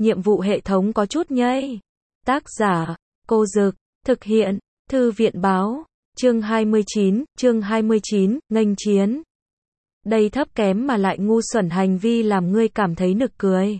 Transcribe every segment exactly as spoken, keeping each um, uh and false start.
nhiệm vụ hệ thống có chút nhây. Tác giả, Cô Dực, thực hiện, Thư viện báo, chương hai mươi chín, chương hai mươi chín, nghênh chiến. Đây thấp kém mà lại ngu xuẩn hành vi làm ngươi cảm thấy nực cười.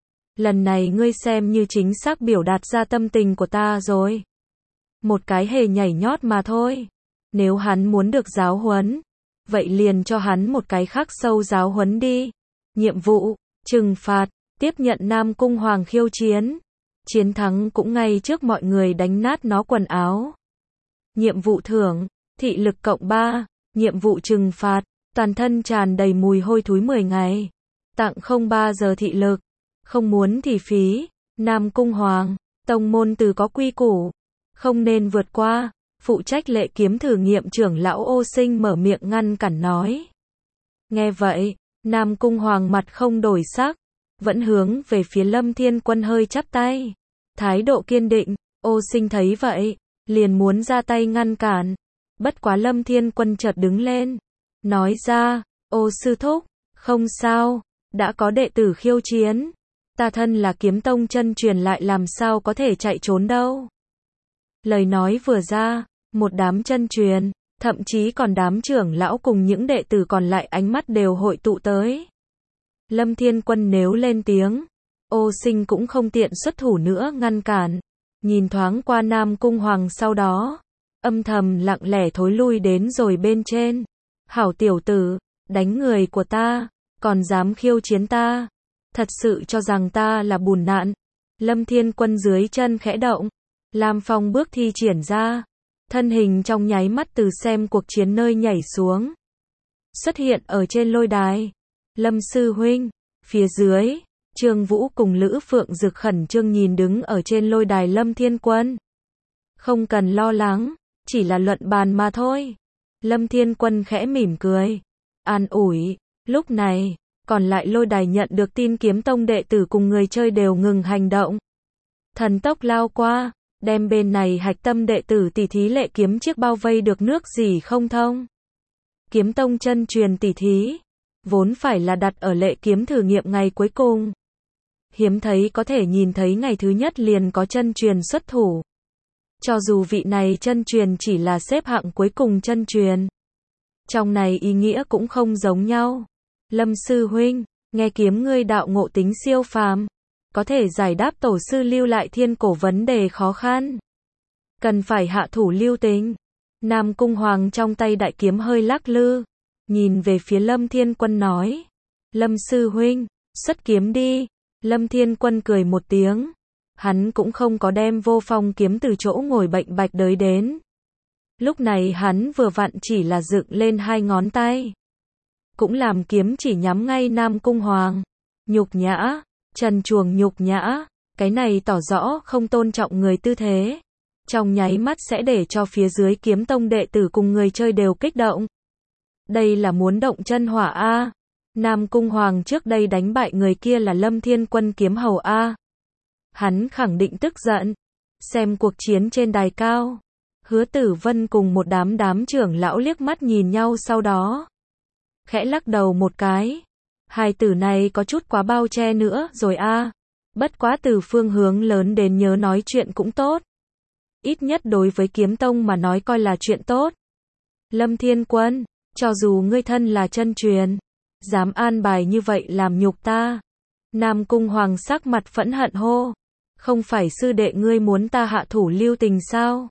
Lần này ngươi xem như chính xác biểu đạt ra tâm tình của ta rồi. Một cái hề nhảy nhót mà thôi. Nếu hắn muốn được giáo huấn, vậy liền cho hắn một cái khắc sâu giáo huấn đi. Nhiệm vụ, trừng phạt, tiếp nhận Nam Cung Hoàng khiêu chiến. Chiến thắng cũng ngay trước mọi người đánh nát nó quần áo. Nhiệm vụ thưởng, thị lực cộng ba. Nhiệm vụ trừng phạt, toàn thân tràn đầy mùi hôi thối mười ngày. Tặng không ba giờ thị lực. Không muốn thì phí. Nam Cung Hoàng, tông môn từ có quy củ, không nên vượt qua. Phụ trách lệ kiếm thử nghiệm trưởng lão Ô Sinh mở miệng ngăn cản nói. Nghe vậy, Nam Cung Hoàng mặt không đổi sắc, vẫn hướng về phía Lâm Thiên Quân hơi chắp tay. Thái độ kiên định. Ô Sinh thấy vậy, liền muốn ra tay ngăn cản. Bất quá Lâm Thiên Quân chợt đứng lên, nói ra, Ô sư thúc, không sao, đã có đệ tử khiêu chiến. Ta thân là kiếm tông chân truyền lại làm sao có thể chạy trốn đâu. Lời nói vừa ra, một đám chân truyền, thậm chí còn đám trưởng lão cùng những đệ tử còn lại ánh mắt đều hội tụ tới. Lâm Thiên Quân nếu lên tiếng, Ô Sinh cũng không tiện xuất thủ nữa ngăn cản. Nhìn thoáng qua Nam Cung Hoàng sau đó, âm thầm lặng lẽ thối lui đến rồi bên trên. Hảo tiểu tử, đánh người của ta, còn dám khiêu chiến ta. Thật sự cho rằng ta là bùn nạn. Lâm Thiên Quân dưới chân khẽ động, Lam Phong bước thi triển ra, thân hình trong nháy mắt từ xem cuộc chiến nơi nhảy xuống, xuất hiện ở trên lôi đài. Lâm sư huynh, phía dưới, Trương Vũ cùng Lữ Phượng Dực khẩn trương nhìn đứng ở trên lôi đài Lâm Thiên Quân. Không cần lo lắng, chỉ là luận bàn mà thôi. Lâm Thiên Quân khẽ mỉm cười, an ủi. Lúc này, còn lại lôi đài nhận được tin kiếm tông đệ tử cùng người chơi đều ngừng hành động. Thần tốc lao qua, đem bên này hạch tâm đệ tử tỷ thí lệ kiếm chiếc bao vây được nước gì không thông. Kiếm tông chân truyền tỷ thí, vốn phải là đặt ở lệ kiếm thử nghiệm ngày cuối cùng. Hiếm thấy có thể nhìn thấy ngày thứ nhất liền có chân truyền xuất thủ. Cho dù vị này chân truyền chỉ là xếp hạng cuối cùng chân truyền, trong này ý nghĩa cũng không giống nhau. Lâm sư huynh, nghe kiếm ngươi đạo ngộ tính siêu phàm, có thể giải đáp tổ sư lưu lại thiên cổ vấn đề khó khăn. Cần phải hạ thủ lưu tình. Nam Cung Hoàng trong tay đại kiếm hơi lắc lư, nhìn về phía Lâm Thiên Quân nói. Lâm sư huynh, xuất kiếm đi. Lâm Thiên Quân cười một tiếng. Hắn cũng không có đem vô phong kiếm từ chỗ ngồi bệnh bạch đới đến. Lúc này hắn vừa vặn chỉ là dựng lên hai ngón tay, cũng làm kiếm chỉ nhắm ngay Nam Cung Hoàng. Nhục nhã, trần truồng nhục nhã, cái này tỏ rõ không tôn trọng người tư thế. Trong nháy mắt sẽ để cho phía dưới kiếm tông đệ tử cùng người chơi đều kích động. Đây là muốn động chân hỏa A. Nam Cung Hoàng trước đây đánh bại người kia là Lâm Thiên Quân kiếm hầu A. Hắn khẳng định tức giận. Xem cuộc chiến trên đài cao, Hứa Tử Vân cùng một đám đám trưởng lão liếc mắt nhìn nhau sau đó, khẽ lắc đầu một cái. Hai tử này có chút quá bao che nữa rồi a. Bất quá từ phương hướng lớn đến nhớ nói chuyện cũng tốt. Ít nhất đối với kiếm tông mà nói coi là chuyện tốt. Lâm Thiên Quân, cho dù ngươi thân là chân truyền, dám an bài như vậy làm nhục ta. Nam Cung Hoàng sắc mặt phẫn hận hô. Không phải sư đệ ngươi muốn ta hạ thủ lưu tình sao?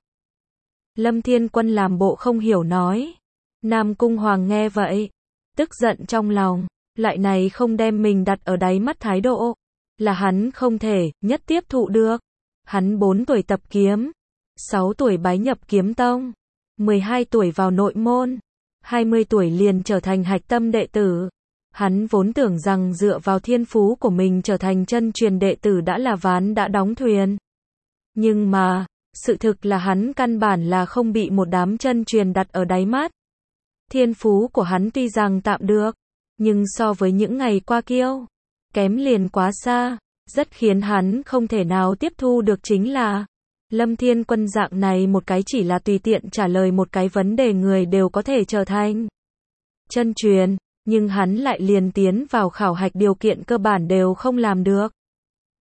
Lâm Thiên Quân làm bộ không hiểu nói. Nam Cung Hoàng nghe vậy, tức giận trong lòng, lại này không đem mình đặt ở đáy mắt thái độ, là hắn không thể nhất tiếp thụ được. Hắn bốn tuổi tập kiếm, sáu tuổi bái nhập kiếm tông, mười hai tuổi vào nội môn, hai mươi tuổi liền trở thành hạch tâm đệ tử. Hắn vốn tưởng rằng dựa vào thiên phú của mình trở thành chân truyền đệ tử đã là ván đã đóng thuyền. Nhưng mà, sự thực là hắn căn bản là không bị một đám chân truyền đặt ở đáy mắt. Thiên phú của hắn tuy rằng tạm được, nhưng so với những ngày qua kiêu, kém liền quá xa. Rất khiến hắn không thể nào tiếp thu được chính là Lâm Thiên Quân dạng này một cái chỉ là tùy tiện trả lời một cái vấn đề người đều có thể trở thành chân truyền, nhưng hắn lại liền tiến vào khảo hạch điều kiện cơ bản đều không làm được.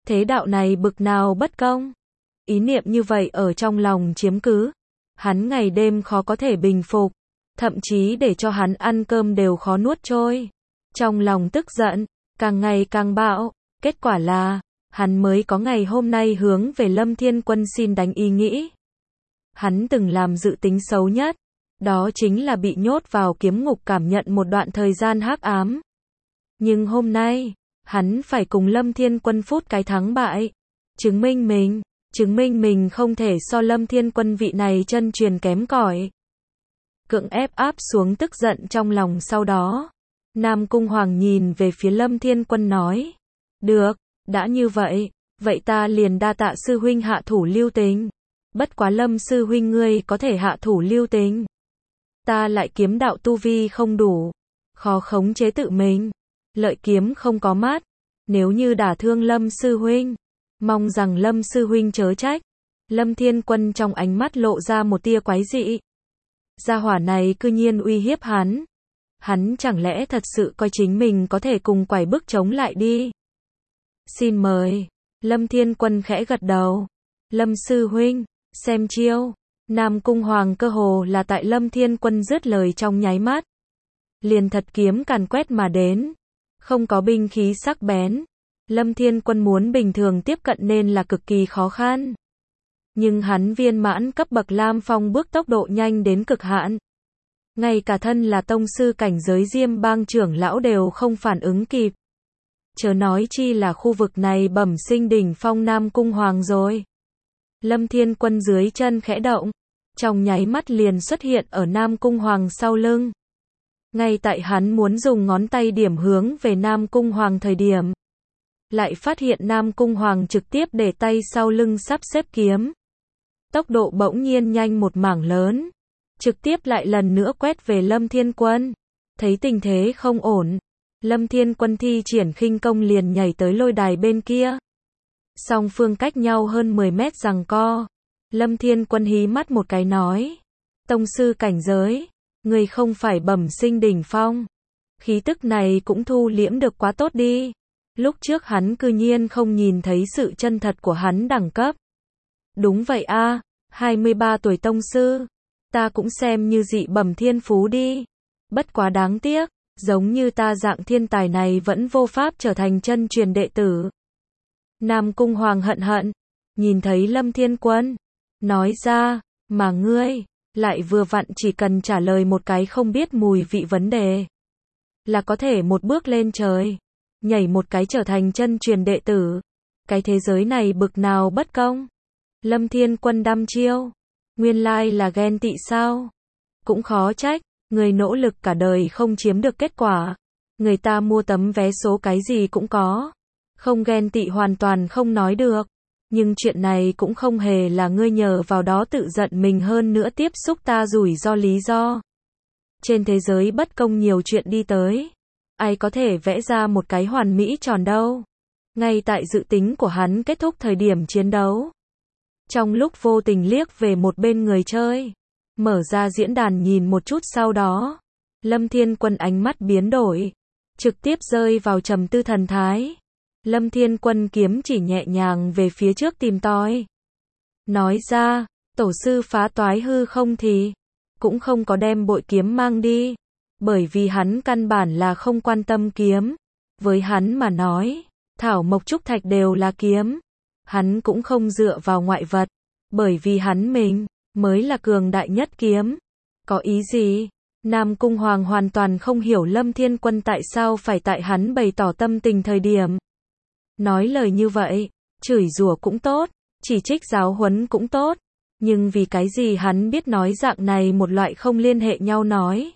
Thế đạo này bực nào bất công. Ý niệm như vậy ở trong lòng chiếm cứ. Hắn ngày đêm khó có thể bình phục. Thậm chí để cho hắn ăn cơm đều khó nuốt trôi. Trong lòng tức giận, càng ngày càng bạo. Kết quả là, hắn mới có ngày hôm nay hướng về Lâm Thiên Quân xin đánh ý nghĩ. Hắn từng làm dự tính xấu nhất. Đó chính là bị nhốt vào kiếm ngục cảm nhận một đoạn thời gian hắc ám. Nhưng hôm nay, hắn phải cùng Lâm Thiên Quân phút cái thắng bại. Chứng minh mình, chứng minh mình không thể so Lâm Thiên Quân vị này chân truyền kém cỏi. Cưỡng ép áp xuống tức giận trong lòng sau đó. Nam Cung Hoàng nhìn về phía Lâm Thiên Quân nói. Được, đã như vậy, vậy ta liền đa tạ sư huynh hạ thủ lưu tình. Bất quá Lâm sư huynh ngươi có thể hạ thủ lưu tình. Ta lại kiếm đạo tu vi không đủ, khó khống chế tự mình, lợi kiếm không có mắt, nếu như đả thương Lâm sư huynh, mong rằng Lâm sư huynh chớ trách. Lâm Thiên Quân trong ánh mắt lộ ra một tia quái dị. Gia hỏa này cư nhiên uy hiếp hắn. Hắn chẳng lẽ thật sự coi chính mình có thể cùng quải bức chống lại đi. Xin mời. Lâm Thiên Quân khẽ gật đầu. Lâm sư huynh, xem chiêu. Nam Cung Hoàng cơ hồ là tại Lâm Thiên Quân dứt lời trong nháy mắt. Liền thật kiếm càn quét mà đến. Không có binh khí sắc bén. Lâm Thiên Quân muốn bình thường tiếp cận nên là cực kỳ khó khăn. Nhưng hắn viên mãn cấp bậc Lam Phong bước tốc độ nhanh đến cực hạn. Ngay cả thân là tông sư cảnh giới Diêm Bang trưởng lão đều không phản ứng kịp. Chớ nói chi là khu vực này bẩm sinh đỉnh phong Nam Cung Hoàng rồi. Lâm Thiên Quân dưới chân khẽ động, trong nháy mắt liền xuất hiện ở Nam Cung Hoàng sau lưng. Ngay tại hắn muốn dùng ngón tay điểm hướng về Nam Cung Hoàng thời điểm, lại phát hiện Nam Cung Hoàng trực tiếp để tay sau lưng sắp xếp kiếm. Tốc độ bỗng nhiên nhanh một mảng lớn, trực tiếp lại lần nữa quét về Lâm Thiên Quân. Thấy tình thế không ổn, Lâm Thiên Quân thi triển khinh công liền nhảy tới lôi đài bên kia. Song phương cách nhau hơn mười mét giằng co. Lâm Thiên Quân hí mắt một cái nói. Tông sư cảnh giới, người không phải bẩm sinh đỉnh phong. Khí tức này cũng thu liễm được quá tốt đi. Lúc trước hắn cư nhiên không nhìn thấy sự chân thật của hắn đẳng cấp. Đúng vậy a, hai mươi ba tuổi tông sư. Ta cũng xem như dị bẩm thiên phú đi. Bất quá đáng tiếc, giống như ta dạng thiên tài này vẫn vô pháp trở thành chân truyền đệ tử. Nam Cung Hoàng hận hận, nhìn thấy Lâm Thiên Quân, nói ra, mà ngươi, lại vừa vặn chỉ cần trả lời một cái không biết mùi vị vấn đề, là có thể một bước lên trời, nhảy một cái trở thành chân truyền đệ tử. Cái thế giới này bực nào bất công. Lâm Thiên Quân đăm chiêu, nguyên lai là ghen tị sao? Cũng khó trách, người nỗ lực cả đời không chiếm được kết quả. Người ta mua tấm vé số cái gì cũng có. Không ghen tị hoàn toàn không nói được. Nhưng chuyện này cũng không hề là ngươi nhờ vào đó tự giận mình hơn nữa tiếp xúc ta rủi ro lý do. Trên thế giới bất công nhiều chuyện đi tới. Ai có thể vẽ ra một cái hoàn mỹ tròn đâu. Ngay tại dự tính của hắn kết thúc thời điểm chiến đấu. Trong lúc vô tình liếc về một bên người chơi. Mở ra diễn đàn nhìn một chút sau đó. Lâm Thiên Quân ánh mắt biến đổi. Trực tiếp rơi vào trầm tư thần thái. Lâm Thiên Quân kiếm chỉ nhẹ nhàng về phía trước tìm tòi. Nói ra, tổ sư phá toái hư không thì cũng không có đem bội kiếm mang đi. Bởi vì hắn căn bản là không quan tâm kiếm. Với hắn mà nói, thảo mộc trúc thạch đều là kiếm. Hắn cũng không dựa vào ngoại vật. Bởi vì hắn mình mới là cường đại nhất kiếm. Có ý gì? Nam Cung Hoàng hoàn toàn không hiểu Lâm Thiên Quân tại sao phải tại hắn bày tỏ tâm tình thời điểm. Nói lời như vậy, chửi rủa cũng tốt, chỉ trích giáo huấn cũng tốt. Nhưng vì cái gì hắn biết nói dạng này một loại không liên hệ nhau nói.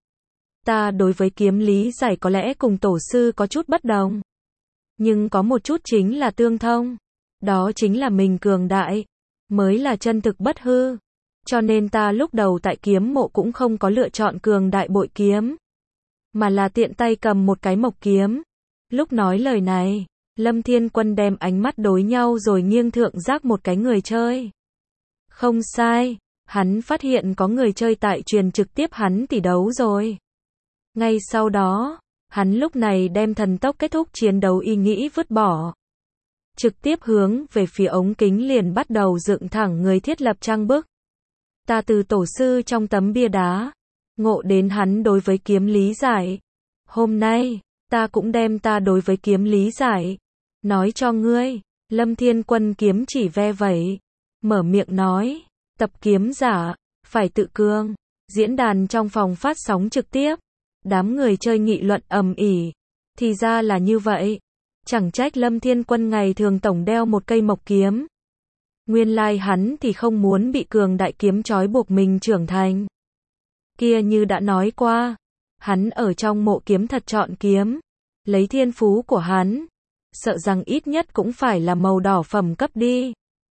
Ta đối với kiếm lý giải có lẽ cùng tổ sư có chút bất đồng. Nhưng có một chút chính là tương thông. Đó chính là mình cường đại, mới là chân thực bất hư. Cho nên ta lúc đầu tại kiếm mộ cũng không có lựa chọn cường đại bội kiếm. Mà là tiện tay cầm một cái mộc kiếm. Lúc nói lời này, Lâm Thiên Quân đem ánh mắt đối nhau rồi nghiêng thượng giác một cái người chơi. Không sai, hắn phát hiện có người chơi tại truyền trực tiếp hắn tỷ đấu rồi. Ngay sau đó, hắn lúc này đem thần tốc kết thúc chiến đấu ý nghĩ vứt bỏ. trực tiếp hướng về phía ống kính liền bắt đầu dựng thẳng người thiết lập trang bức. Ta từ tổ sư trong tấm bia đá, ngộ đến hắn đối với kiếm lý giải. Hôm nay, ta cũng đem ta đối với kiếm lý giải, nói cho ngươi. Lâm Thiên Quân kiếm chỉ ve vẩy, mở miệng nói, tập kiếm giả, phải tự cương. Diễn đàn trong phòng phát sóng trực tiếp, đám người chơi nghị luận ầm ĩ. Thì ra là như vậy, chẳng trách Lâm Thiên Quân ngày thường tổng đeo một cây mộc kiếm. Nguyên lai hắn thì không muốn bị cường đại kiếm trói buộc mình trưởng thành. Kia như đã nói qua, hắn ở trong mộ kiếm thật chọn kiếm, lấy thiên phú của hắn, sợ rằng ít nhất cũng phải là màu đỏ phẩm cấp đi.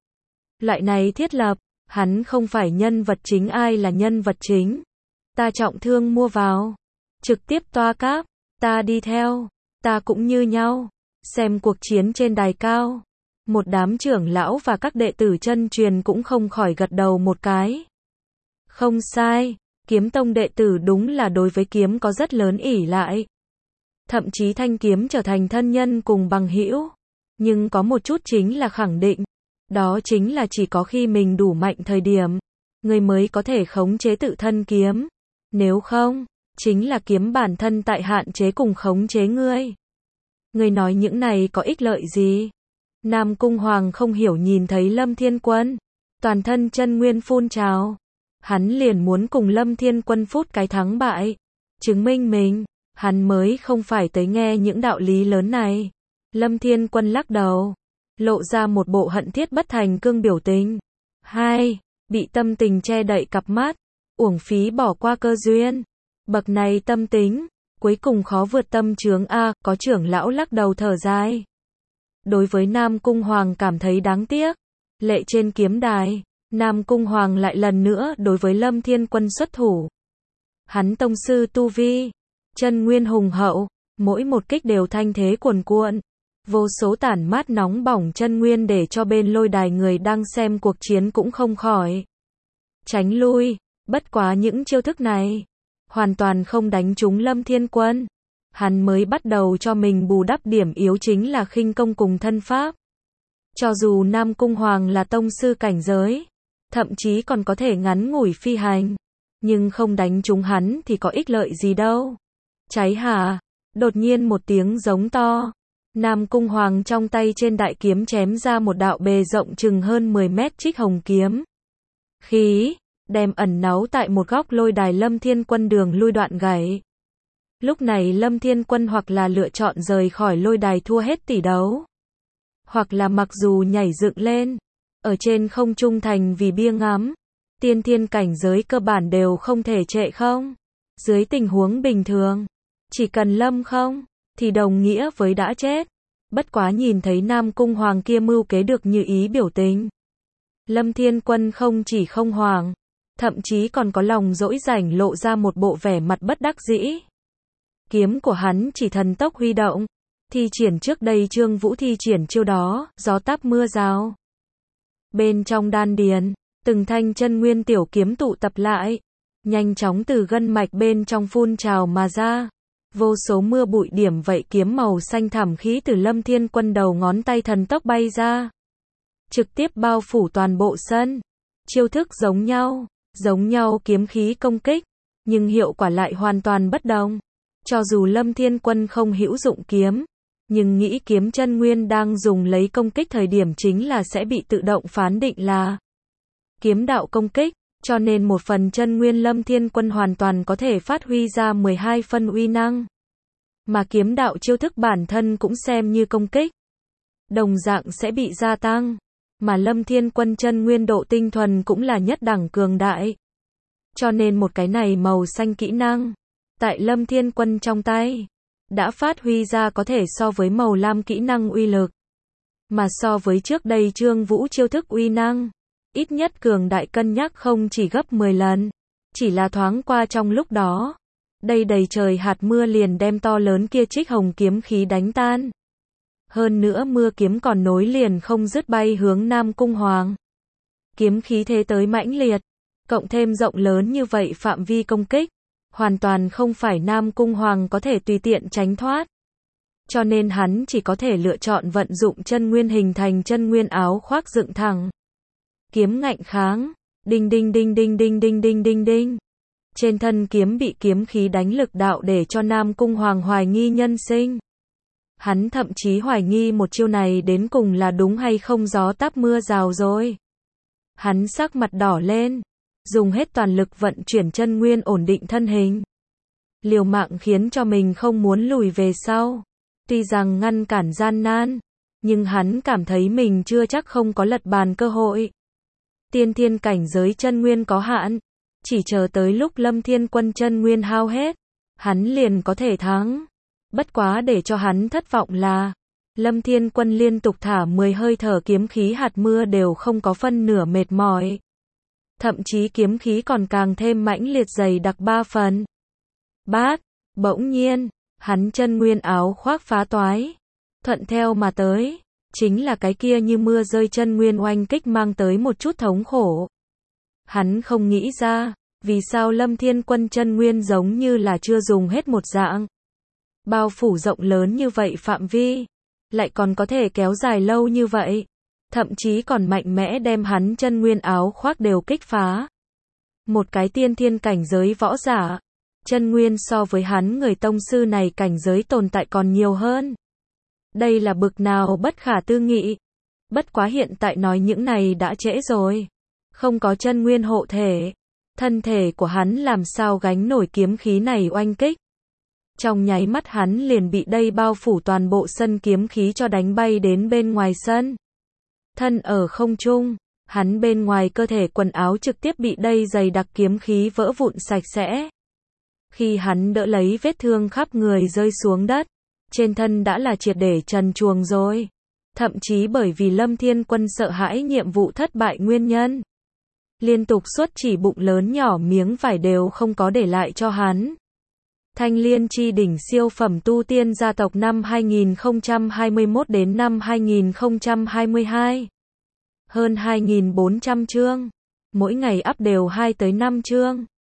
Loại này thiết lập, hắn không phải nhân vật chính, ai là nhân vật chính. Ta trọng thương mua vào, trực tiếp toa cáp, ta đi theo, ta cũng như nhau. Xem cuộc chiến trên đài cao, một đám trưởng lão và các đệ tử chân truyền cũng không khỏi gật đầu một cái. Không sai, kiếm tông đệ tử đúng là đối với kiếm có rất lớn ỷ lại. Thậm chí thanh kiếm trở thành thân nhân cùng bằng hữu. Nhưng có một chút chính là khẳng định, đó chính là chỉ có khi mình đủ mạnh thời điểm, người mới có thể khống chế tự thân kiếm. Nếu không, chính là kiếm bản thân tại hạn chế cùng khống chế ngươi. Người nói những này có ích lợi gì? Nam Cung Hoàng không hiểu nhìn thấy Lâm Thiên Quân, toàn thân chân nguyên phun trào. Hắn liền muốn cùng Lâm Thiên Quân phút cái thắng bại, chứng minh mình, hắn mới không phải tới nghe những đạo lý lớn này. Lâm Thiên Quân lắc đầu, lộ ra một bộ hận thiết bất thành cương biểu tình. Hai, bị tâm tình che đậy cặp mắt, uổng phí bỏ qua cơ duyên. Bậc này tâm tính, cuối cùng khó vượt tâm chướng a. Có trưởng lão lắc đầu thở dài. Đối với Nam Cung Hoàng cảm thấy đáng tiếc. Lệ trên kiếm đài, Nam Cung Hoàng lại lần nữa đối với Lâm Thiên Quân xuất thủ. Hắn tông sư tu vi, chân nguyên hùng hậu, mỗi một kích đều thanh thế cuồn cuộn. Vô số tản mát nóng bỏng chân nguyên để cho bên lôi đài người đang xem cuộc chiến cũng không khỏi tránh lui. Bất quá những chiêu thức này hoàn toàn không đánh trúng Lâm Thiên Quân. Hắn mới bắt đầu cho mình bù đắp điểm yếu chính là khinh công cùng thân pháp. Cho dù Nam Cung Hoàng là tông sư cảnh giới, thậm chí còn có thể ngắn ngủi phi hành, nhưng không đánh trúng hắn thì có ích lợi gì đâu. Cháy hả? Đột nhiên một tiếng giống to. Nam Cung Hoàng trong tay trên đại kiếm chém ra một đạo bề rộng chừng hơn mười mét trích hồng kiếm. Khí, đem ẩn náu tại một góc lôi đài Lâm Thiên Quân đường lui đoạn gãy. Lúc này Lâm Thiên Quân hoặc là lựa chọn rời khỏi lôi đài thua hết tỷ đấu, hoặc là mặc dù nhảy dựng lên, ở trên không trung thành vì bia ngắm. Tiên thiên cảnh giới cơ bản đều không thể trệ không. Dưới tình huống bình thường, chỉ cần lâm không, thì đồng nghĩa với đã chết. Bất quá nhìn thấy Nam Cung Hoàng kia mưu kế được như ý biểu tình, Lâm Thiên Quân không chỉ không hoảng, thậm chí còn có lòng dỗi rảnh lộ ra một bộ vẻ mặt bất đắc dĩ. Kiếm của hắn chỉ thần tốc huy động, thi triển trước đây Trương Vũ thi triển chiêu đó, gió táp mưa rào. Bên trong đan điền, từng thanh chân nguyên tiểu kiếm tụ tập lại, nhanh chóng từ gân mạch bên trong phun trào mà ra. Vô số mưa bụi điểm vậy kiếm màu xanh thẳm khí từ Lâm Thiên Quân đầu ngón tay thần tốc bay ra, trực tiếp bao phủ toàn bộ sân. Chiêu thức giống nhau, giống nhau kiếm khí công kích, nhưng hiệu quả lại hoàn toàn bất đồng. Cho dù Lâm Thiên Quân không hữu dụng kiếm, nhưng nghĩ kiếm chân nguyên đang dùng lấy công kích thời điểm chính là sẽ bị tự động phán định là kiếm đạo công kích, cho nên một phần chân nguyên Lâm Thiên Quân hoàn toàn có thể phát huy ra mười hai phân uy năng. Mà kiếm đạo chiêu thức bản thân cũng xem như công kích, đồng dạng sẽ bị gia tăng. Mà Lâm Thiên Quân chân nguyên độ tinh thuần cũng là nhất đẳng cường đại. Cho nên một cái này màu xanh kỹ năng, tại Lâm Thiên Quân trong tay, đã phát huy ra có thể so với màu lam kỹ năng uy lực. Mà so với trước đây Trương Vũ chiêu thức uy năng, ít nhất cường đại cân nhắc không chỉ gấp mười lần. Chỉ là thoáng qua trong lúc đó, đây đầy trời hạt mưa liền đem to lớn kia trích hồng kiếm khí đánh tan. Hơn nữa mưa kiếm còn nối liền không dứt bay hướng Nam Cung Hoàng. Kiếm khí thế tới mãnh liệt, cộng thêm rộng lớn như vậy phạm vi công kích, hoàn toàn không phải Nam Cung Hoàng có thể tùy tiện tránh thoát. cho nên hắn chỉ có thể lựa chọn vận dụng chân nguyên hình thành chân nguyên áo khoác dựng thẳng. Kiếm ngạnh kháng, đinh đinh đinh đinh đinh đinh đinh đinh đinh. Trên thân kiếm bị kiếm khí đánh lực đạo để cho Nam Cung Hoàng hoài nghi nhân sinh. Hắn thậm chí hoài nghi một chiêu này đến cùng là đúng hay không gió táp mưa rào rồi. Hắn sắc mặt đỏ lên, dùng hết toàn lực vận chuyển chân nguyên ổn định thân hình. Liều mạng khiến cho mình không muốn lùi về sau. Tuy rằng ngăn cản gian nan, nhưng hắn cảm thấy mình chưa chắc không có lật bàn cơ hội. Tiên thiên cảnh giới chân nguyên có hạn, chỉ chờ tới lúc Lâm Thiên Quân chân nguyên hao hết, hắn liền có thể thắng. Bất quá để cho hắn thất vọng là, Lâm Thiên Quân liên tục thả mười hơi thở kiếm khí hạt mưa đều không có phân nửa mệt mỏi. Thậm chí kiếm khí còn càng thêm mãnh liệt dày đặc ba phần. Bát, bỗng nhiên, hắn chân nguyên áo khoác phá toái. Thuận theo mà tới, chính là cái kia như mưa rơi chân nguyên oanh kích mang tới một chút thống khổ. Hắn không nghĩ ra, vì sao Lâm Thiên Quân chân nguyên giống như là chưa dùng hết một dạng. Bao phủ rộng lớn như vậy phạm vi, lại còn có thể kéo dài lâu như vậy, thậm chí còn mạnh mẽ đem hắn chân nguyên áo khoác đều kích phá. Một cái tiên thiên cảnh giới võ giả, chân nguyên so với hắn người tông sư này cảnh giới tồn tại còn nhiều hơn. Đây là bực nào bất khả tư nghị. Bất quá hiện tại nói những này đã trễ rồi. Không có chân nguyên hộ thể, thân thể của hắn làm sao gánh nổi kiếm khí này oanh kích. Trong nháy mắt hắn liền bị đây bao phủ toàn bộ sân kiếm khí cho đánh bay đến bên ngoài sân. Thân ở không trung, hắn bên ngoài cơ thể quần áo trực tiếp bị đây dày đặc kiếm khí vỡ vụn sạch sẽ. Khi hắn đỡ lấy vết thương khắp người rơi xuống đất, trên thân đã là triệt để trần truồng rồi. Thậm chí bởi vì Lâm Thiên Quân sợ hãi nhiệm vụ thất bại nguyên nhân, liên tục xuất chỉ bụng lớn nhỏ miếng vải đều không có để lại cho hắn. Thanh Liên chi đỉnh siêu phẩm tu tiên gia tộc năm hai nghìn không trăm hai mươi mốt đến năm hai nghìn không trăm hai mươi hai. Hơn hai nghìn bốn trăm chương, mỗi ngày up đều hai tới năm chương.